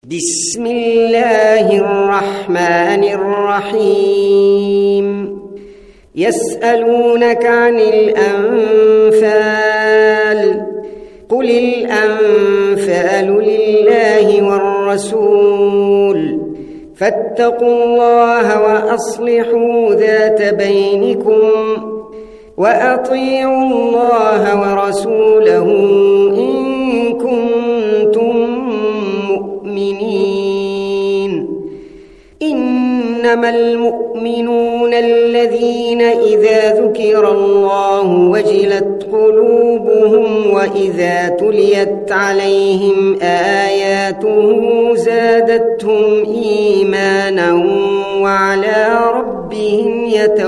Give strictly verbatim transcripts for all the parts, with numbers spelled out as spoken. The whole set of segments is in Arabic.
بسم الله الرحمن الرحيم يسألونك عن الأنفال قل الأنفال لله والرسول فاتقوا الله وأصلحوا ذات بينكم وأطيعوا الله ورسوله إن كنتم مؤمنين إنما المؤمنون الذين إذا ذكر الله وجلت قلوبهم وإذا تليت عليهم آياته زادتهم إيمانا وعلى ربهم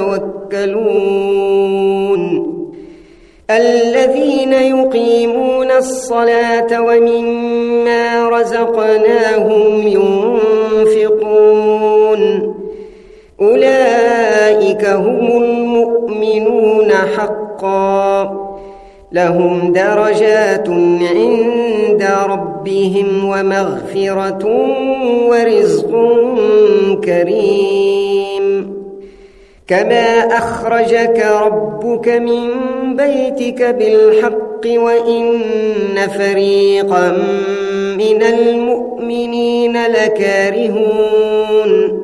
يتوكلون الذين يقيمون الصلاة ومما رزقناهم ينفقون أولئك هم المؤمنون حقا لهم درجات عند ربهم ومغفرة ورزق كريم كما أخرجك ربك من بيتك بالحق وإن فريقا من المؤمنين لكارهون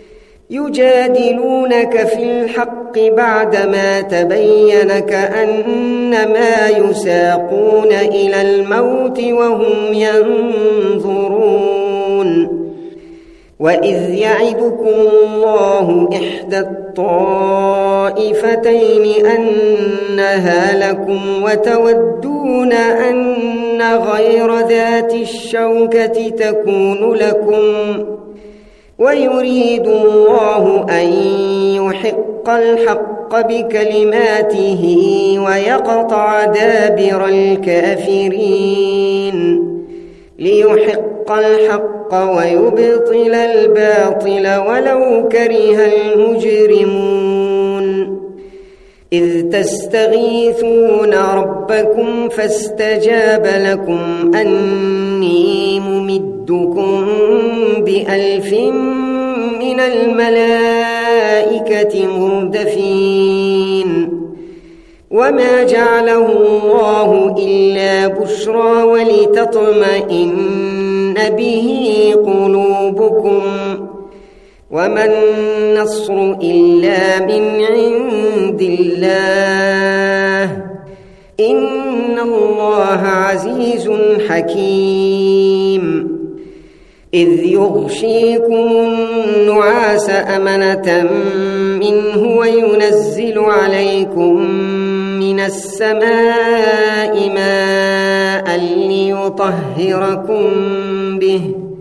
يجادلونك في الحق بعدما تبين كأنما يساقون إلى الموت وهم ينظرون وإذ يعدكم الله إحدى الطائفتين أنها لكم وتودون أن غير ذات الشوكة تكون لكم ويريد الله أن يحق الحق بكلماته ويقطع دابر الكافرين ليحق الحق ويبطل الباطل ولو كره المجرمون إذ تستغيثون ربكم فاستجاب لكم أني ممدكم بألف من الملائكة مردفين وما جعله الله إلا بشرى ولتطمئن به قلوبكم وما النصر إلا من عند الله إن الله عزيز حكيم إذ يغشيكم النعاس أمنة منه وينزل عليكم من السماء ماء ليطهركم به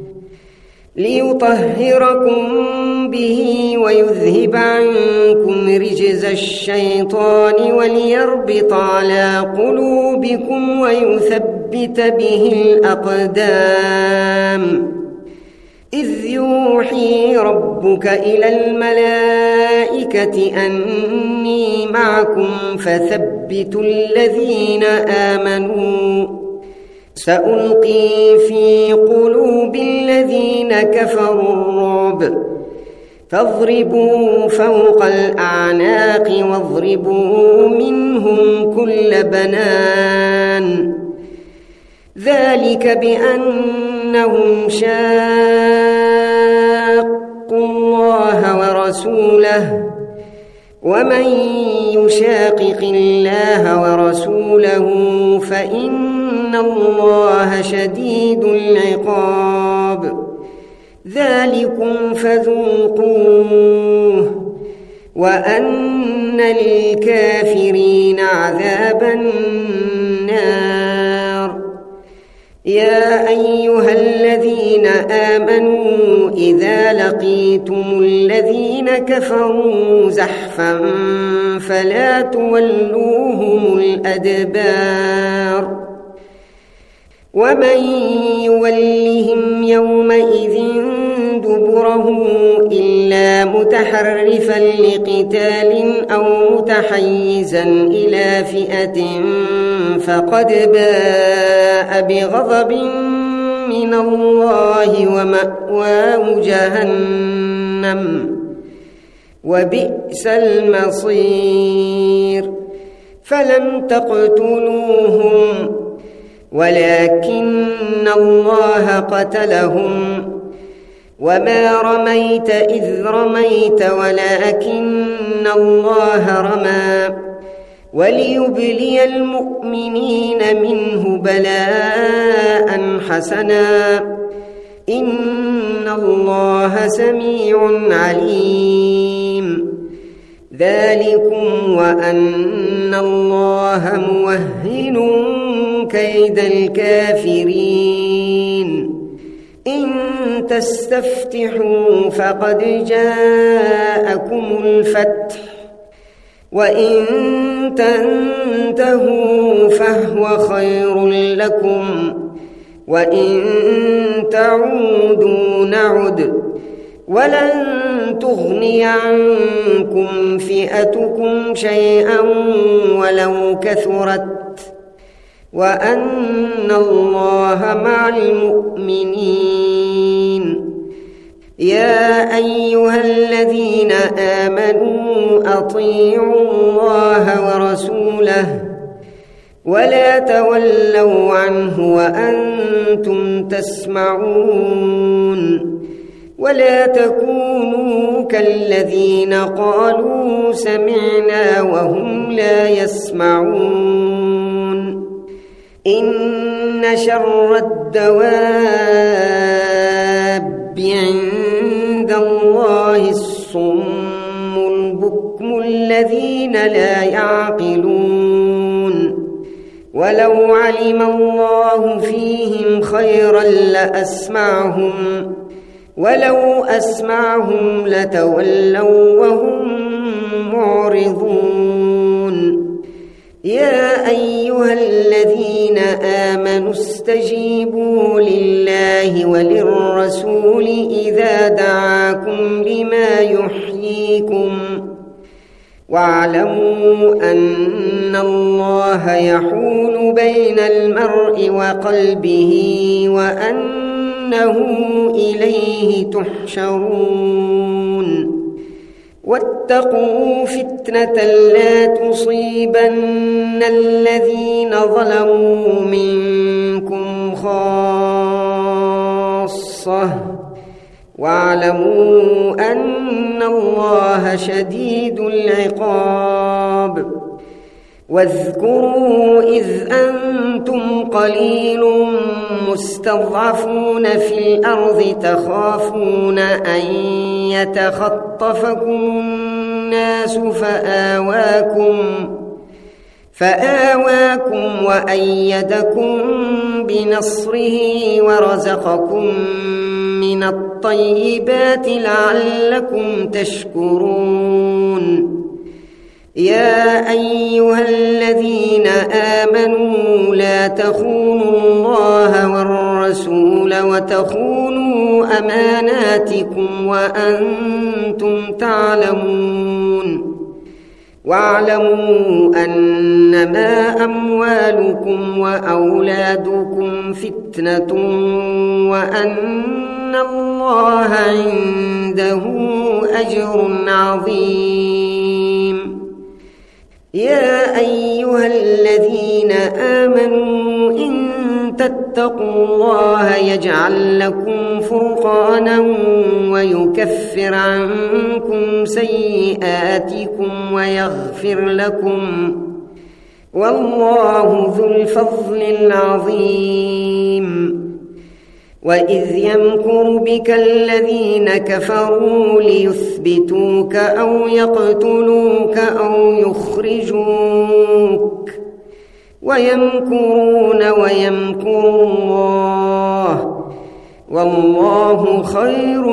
ليطهركم به ويذهب عنكم رجز الشيطان وليربط على قلوبكم ويثبت به الأقدام إذ يوحي ربك إلى الملائكة أني معكم فثبتوا الذين آمنوا سألقي في قلوب الذين كفروا الرعب فاضربوا فوق الأعناق واضربوا منهم كل بنان ذلك بأنهم شاقوا الله ورسوله ومن يشاقق الله ورسوله فإن الله شديد العقاب ذلكم فذوقوه وأن للكافرين عذاب النار يا أيها الذين آمنوا إذا لقيتم الذين كفروا زحفا فلا تولوهم الأدبار ومن يولهم يومئذ دبره إلا متحرفا لقتال أو متحيزا إلى فئة فقد باء بغضب من الله ومأواه جهنم وبئس المصير فلم تقتلوهم ولكن الله قتلهم وما رميت إذ رميت ولكن الله رمى وليبلي المؤمنين منه بلاء حسنا إن الله سميع عليم ذلكم وأن الله موهن كيد الكافرين إن تستفتحوا فقد جاءكم الفتح وإن تنتهوا فهو خير لكم وإن تعودوا نعد ولن تغني عنكم فئتكم شيئا ولو كثرت وأن الله مع المؤمنين يا أيها الذين آمنوا أطيعوا الله ورسوله ولا تولوا عنه وأنتم تسمعون ولا تكونوا كالذين قالوا سمعنا وهم لا يسمعون إن شر الدواب عند الله الصم البكم الذين لا يعقلون ولو علم الله فيهم خيرا لأسمعهم ولو أسمعهم لتولوا وهم معرضون يا أيها الذين آمنوا استجيبوا لله وللرسول إذا دعاكم لما يحييكم واعلموا أن الله يحول بين المرء وقلبه وأنه إليه تحشرون واتقوا فتنة لا تصيبن الذين ظلموا منكم خاصة واعلموا أن الله شديد العقاب واذكروا إذ أنتم قليل مستضعفون في الأرض تخافون أن يتخطفكم الناس فآواكم فآواكم وأيدكم بنصره ورزقكم من الطيبات لعلكم تشكرون يا أيها الذين آمنوا لا تخونوا الله والرسول وتخونوا أماناتكم وأنتم تعلمون واعلموا أنما أموالكم وأولادكم فتنة وأن الله عنده أجر عظيم يا أيها الذين آمنوا إن تتقوا الله يجعل لكم فرقانا ويكفر عنكم سيئاتكم ويغفر لكم والله ذو الفضل العظيم وإذ يمكر بك الذين كفروا ليثبتوك أو يقتلوك أو يخرجوك ويمكرون ويمكر الله والله خير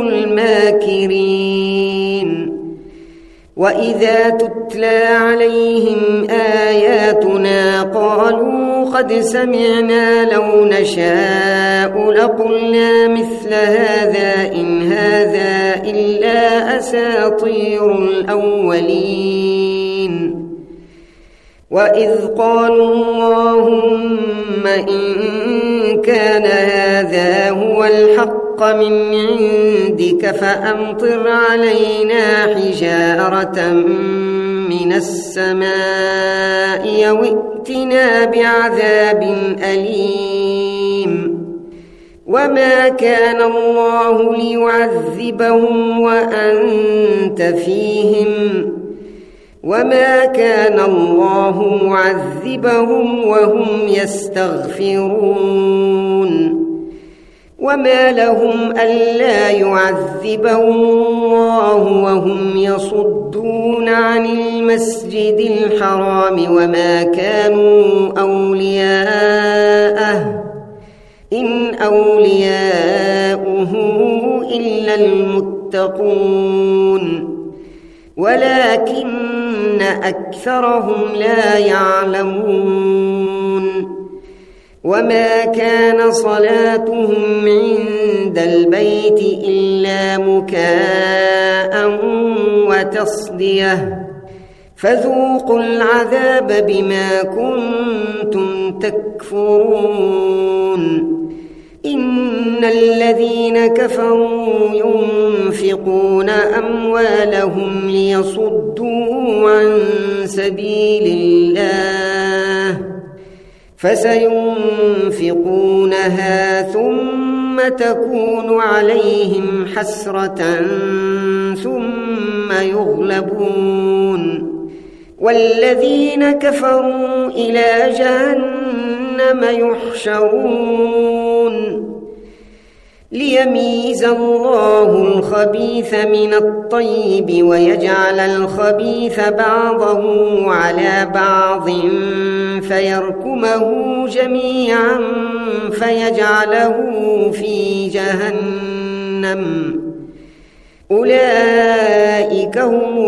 الماكرين وإذا تتلى عليهم آياتنا قالوا قد سمعنا لو نشاء لقلنا مثل هذا إن هذا إلا أساطير الأولين وإذ قالوا اللهم إن كان هذا هو الحق من عندك فأمطر علينا حجارة من السماء أو ائتنا بعذاب أليم وما كان الله ليعذبهم وأنت فيهم وما كان الله معذبهم وهم يستغفرون وما لهم ألا يعذبهم الله وهم يصدون عن المسجد الحرام وما كانوا أولياءه إن أولياؤه إلا المتقون ولكن أكثرهم لا يعلمون وما كان صلاتهم عند البيت إلا مكاء وتصدية فذوقوا العذاب بما كنتم تكفرون إن الذين كفروا ينفقون أموالهم ليصدوا عن سبيل الله فسينفقونها ثم تكون عليهم حسرة ثم يغلبون والذين كفروا إلى جهنم يحشرون ليميز الله الخبيث من الطيب ويجعل الخبيث بعضه على بعض فيركمه جميعا فيجعله في جهنم أولئك هم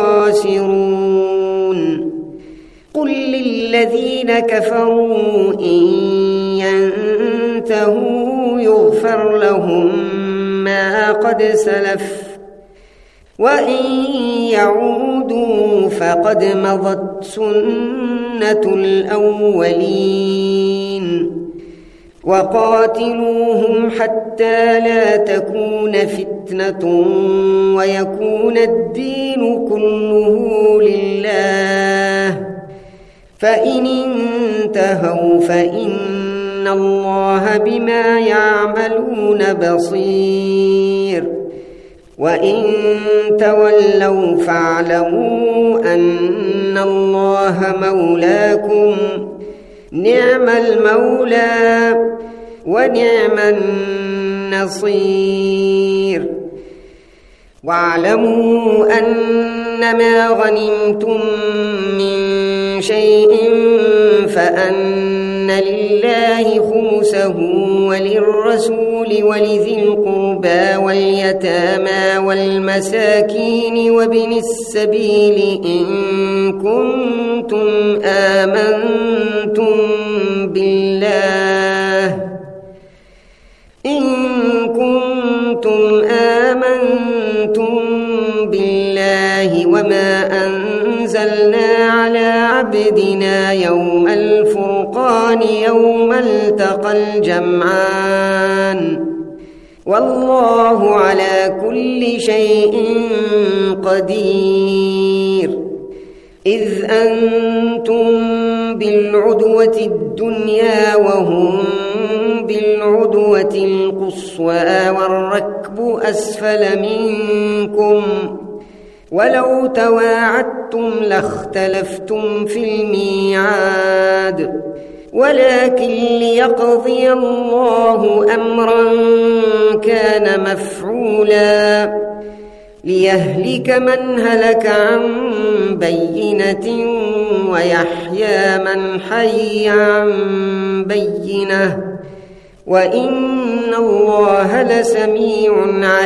الخاسرون قل للذين كفروا إن ينتهوا يغفر لهم ما قد سلف وإن يعودوا فقد مضت سنة الأولين وقاتلوهم حتى لا تكون فتنة ويكون الدين كله لله فإن انتهوا فإن الله بما يعملون بصير وإن تولوا فاعلموا أن الله مولاكم نعم المولى ونعم النصير واعلموا أنما غنمتم من شيء فأن لله خمسه وللرسول ولذي القربى واليتامى والمساكين وابن السبيل إن كنتم آمنتم بالله إن كنتم آمنتم بالله وما أنزلنا على عبدنا يوم الفرقان يوم التقى الجمعان والله على كل شيء قدير إذ أنتم بالعدوة الدنيا وهم بالعدوة القصوى والركب أسفل منكم ولو تواعدتم لاختلفتم في الميعاد ولكن ليقضي الله أمرا كان مفعولا ليهلك من هلك عن بينة ويحيى من حي عن بينة وإن الله لسميع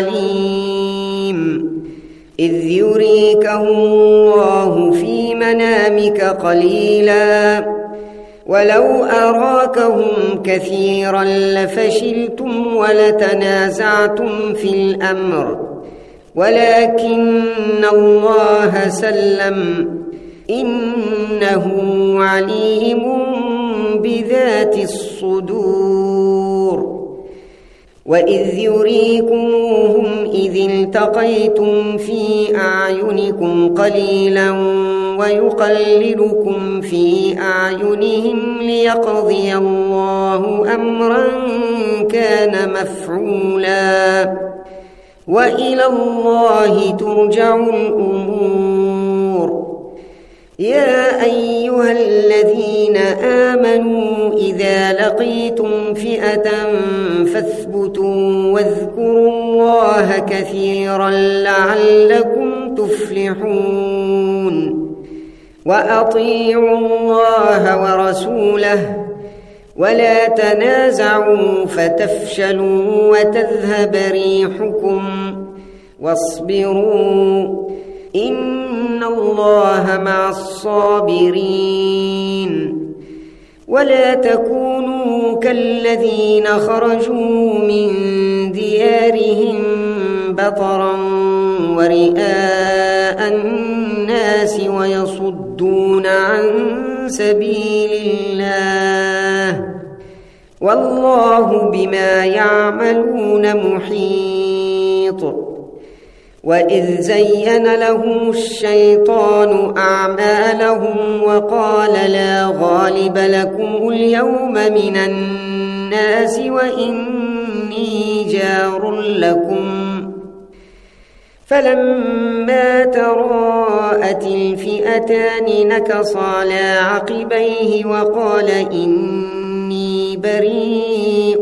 عليم إذ يريكهم الله في منامك قليلا ولو أراكهم كثيرا لفشلتم ولتنازعتم في الأمر ولكن الله سلم إنه عليم بذات الصدور وإذ يريكموهم إذ التقيتم في أعينكم قليلا ويقللكم في أعينهم ليقضي الله أمرا كان مفعولا وإلى الله ترجع الأمور يا أيها الذين آمنوا إذا لقيتم فئة فاثبتوا واذكروا الله كثيرا لعلكم تفلحون وأطيعوا الله ورسوله ولا تنازعوا فتفشلوا وتذهب ريحكم واصبروا إن الله مع الصابرين ولا تكونوا كالذين خرجوا من ديارهم بطرا ورئاء الناس ويصدون عن سبيل الله والله بما يعملون محيط وإذ زين لهم الشيطان أعمالهم وقال لا غالب لكم اليوم من الناس وإني جار لكم فلما تراءت الفئتان نكص على عقبيه وقال إني بريء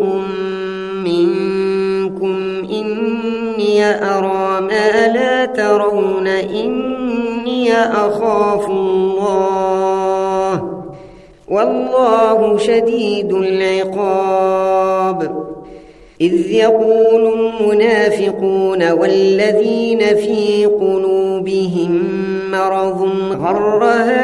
منكم إني أرى ما لا ترون إني أخاف الله والله شديد العقاب إذ يقول المنافقون والذين في قلوبهم مرض غر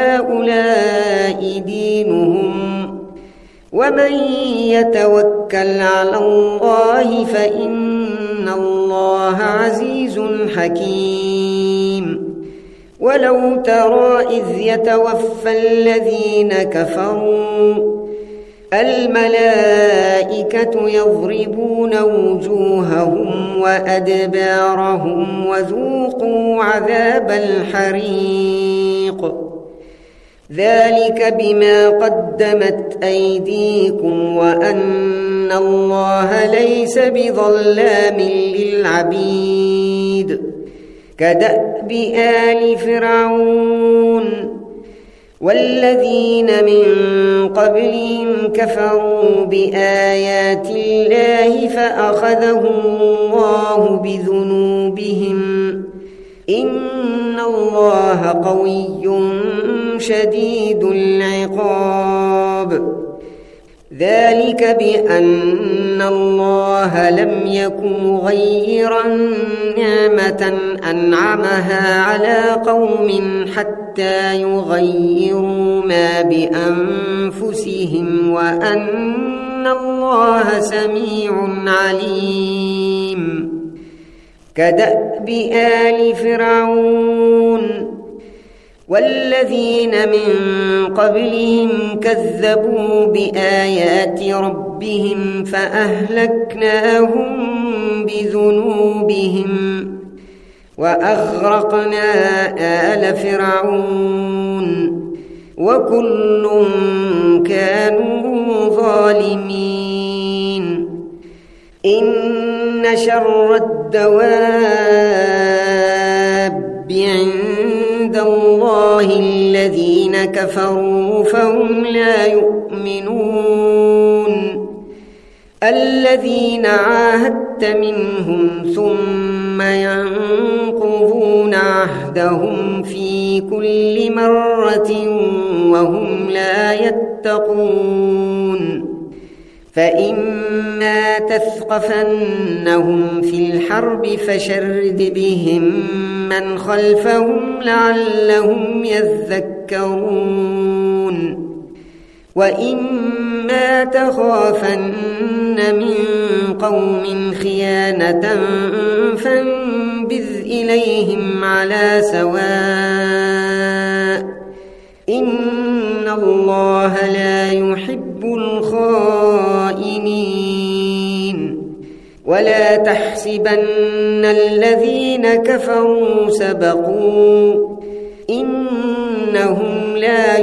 هؤلاء دينهم ومن يتوكل على الله فإن الله عزيز حكيم ولو ترى إذ يتوفى الذين كفروا الملائكة يضربون وجوههم وأدبارهم وذوقوا عذاب الحريق ذلك بما قدمت أيديكم وأن الله ليس بظلام للعبيد كدأب آل فرعون والذين من قبلهم كفروا بآيات الله فأخذهم الله بذنوبهم إن الله قوي شديد العقاب ذلك بأن الله لم يكن مغيرا نعمة أنعمها على قوم حتى يغيروا ما بأنفسهم وأن الله سميع عليم كدأب آل فرعون والذين من قبلهم كذبوا بآيات ربهم فأهلكناهم بذنوبهم وأغرقنا آل فرعون وكل كانوا ظالمين إن شر الدواب عند الله الذين كفروا فهم لا يؤمنون الذين عاهدت منهم ثم ينقضون عهدهم في كل مرة وهم لا يتقون فإما تثقفنهم في الحرب فشرد بهم من خلفهم لعلهم يذكرون وإما تخافن من قوم خيانة فانبذ إليهم على سواء إن الله لا يحب الخائنين ولا تحسبن الذين كفروا سبقوا إنهم لا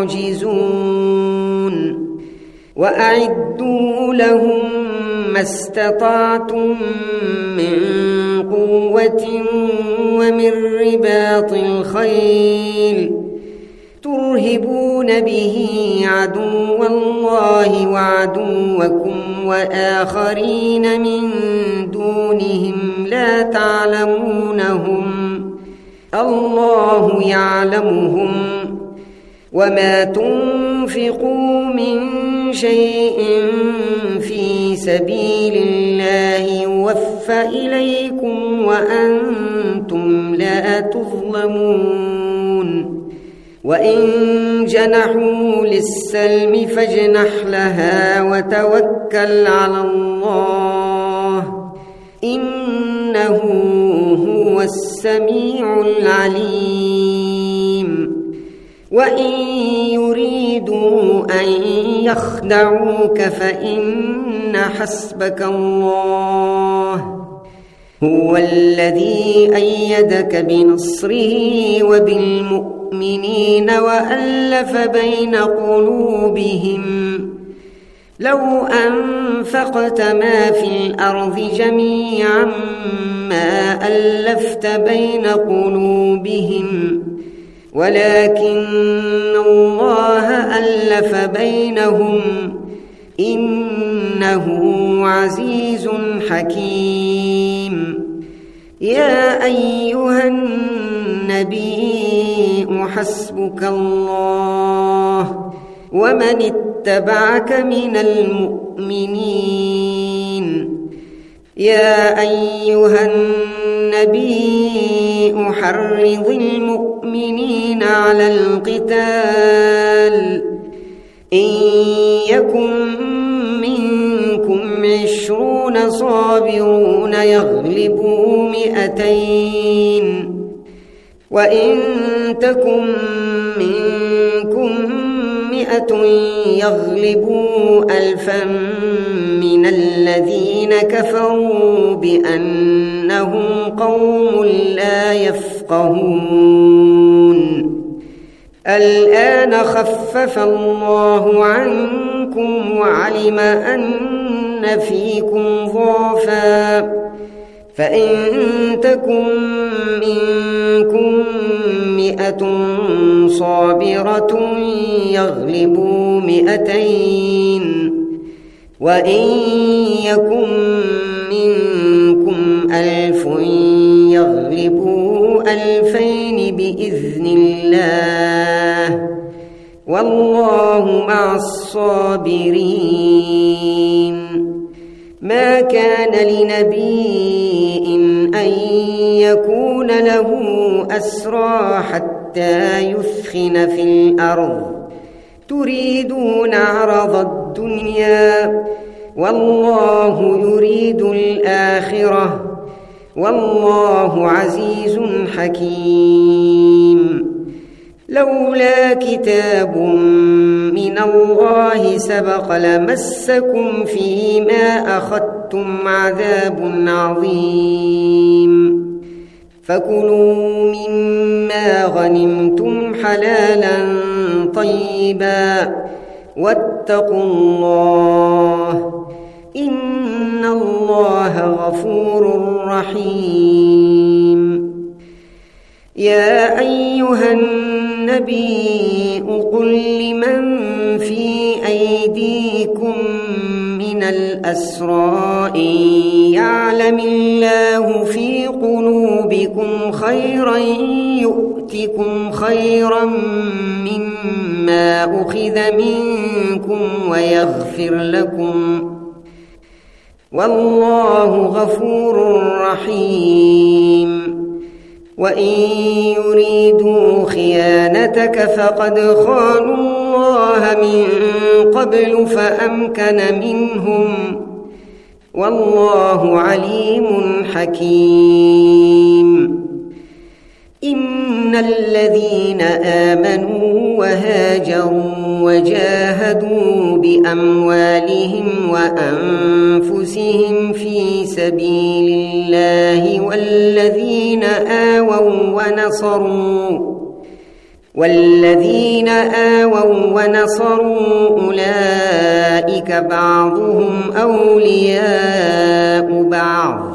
يعجزون وأعدوا لهم ما استطعتم من قوة ومن رباط الخيل ترهبون به عدو الله وعدوكم وآخرين من دونهم لا تعلمونهم الله يعلمهم وما تنفقوا من شيء في سبيل الله يوفى إليكم وأنتم لا تظلمون وإن جنحوا للسلم فاجنح لها وتوكل على الله إنه هو السميع العليم وإن يريدوا أن يخدعوك فإن حسبك الله هو الذي أيدك بنصره وبالمؤمنين وألف بين قلوبهم لو أنفقت ما في الأرض جميعا ما ألفت بين قلوبهم ولكن الله ألف بينهم إنه عزيز حكيم يا أيها النبي حسبك الله ومن اتبعك من المؤمنين يا أيها النبي حرض المؤمنين على القتال إن يكن منكم عشرون صابرون يغلبوا مئتين وإن تكن منكم مئة يغلبوا ألفا من الذين كفروا بأنهم قوم لا يفقهون الآن خفف الله عنكم وعلم أن فيكم ضعفا فإن تكن منكم مئة صابرة يغلبوا مئتين وإن يكن منكم ألف يغلبوا ألفين بإذن الله والله مع الصابرين ما كان لنبي أن يكون له أسرى حتى يثخن في الأرض تريدون عرض الدنيا والله يريد الآخرة والله عزيز حكيم لولا كتاب من الله سبق لمسكم فيما أخذتم عذاب عظيم فكلوا مما غنمتم حلالا طيبا واتقوا الله إن الله غفور رحيم يا أيها النبي قل لمن في أيديكم من الأسرى إن يعلم الله في قلوبكم خيرا يؤتكم خيرا مما أخذ منكم ويغفر لكم والله غفور رحيم وإن يريدوا خيانتك فقد خانوا الله من قبل فأمكن منهم والله عليم حكيم إن الذين آمنوا وهاجروا وجاهدوا بأموالهم وأنفسهم في سبيل الله والذين آووا ونصروا والذين آووا ونصروا أولئك بعضهم أولياء بعض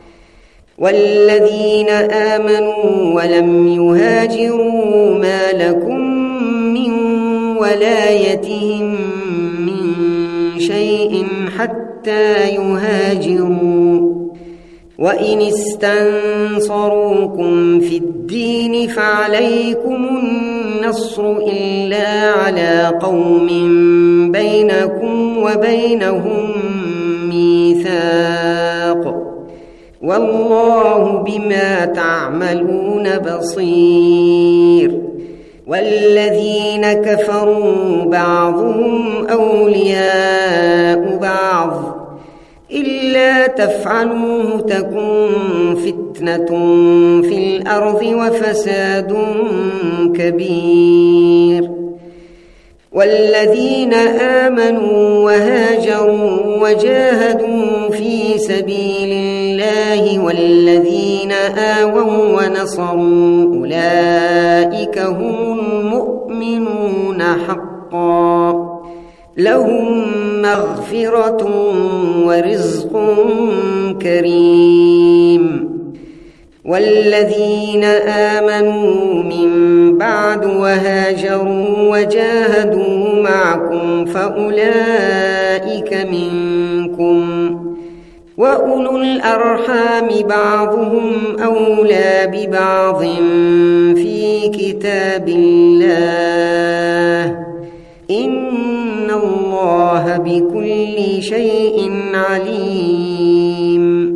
والذين آمنوا ولم يهاجروا ما لكم من ولايتهم من شيء حتى يهاجروا وإن استنصروكم في الدين فعليكم النصر إلا على قوم بينكم وبينهم ميثاق والله بما تعملون بصير والذين كفروا بعضهم أولياء بعض إلا تفعلوه تكن فتنة في الأرض وفساد كبير والذين آمنوا وهاجروا وجاهدوا في سبيل الله والذين آووا ونصروا أولئك هم المؤمنون حقا لهم مغفرة ورزق كريم والذين آمنوا من بعد وهاجروا وجاهدوا معكم فأولئك منكم وأولو الأرحام بعضهم أولى ببعض في كتاب الله إن الله بكل شيء عليم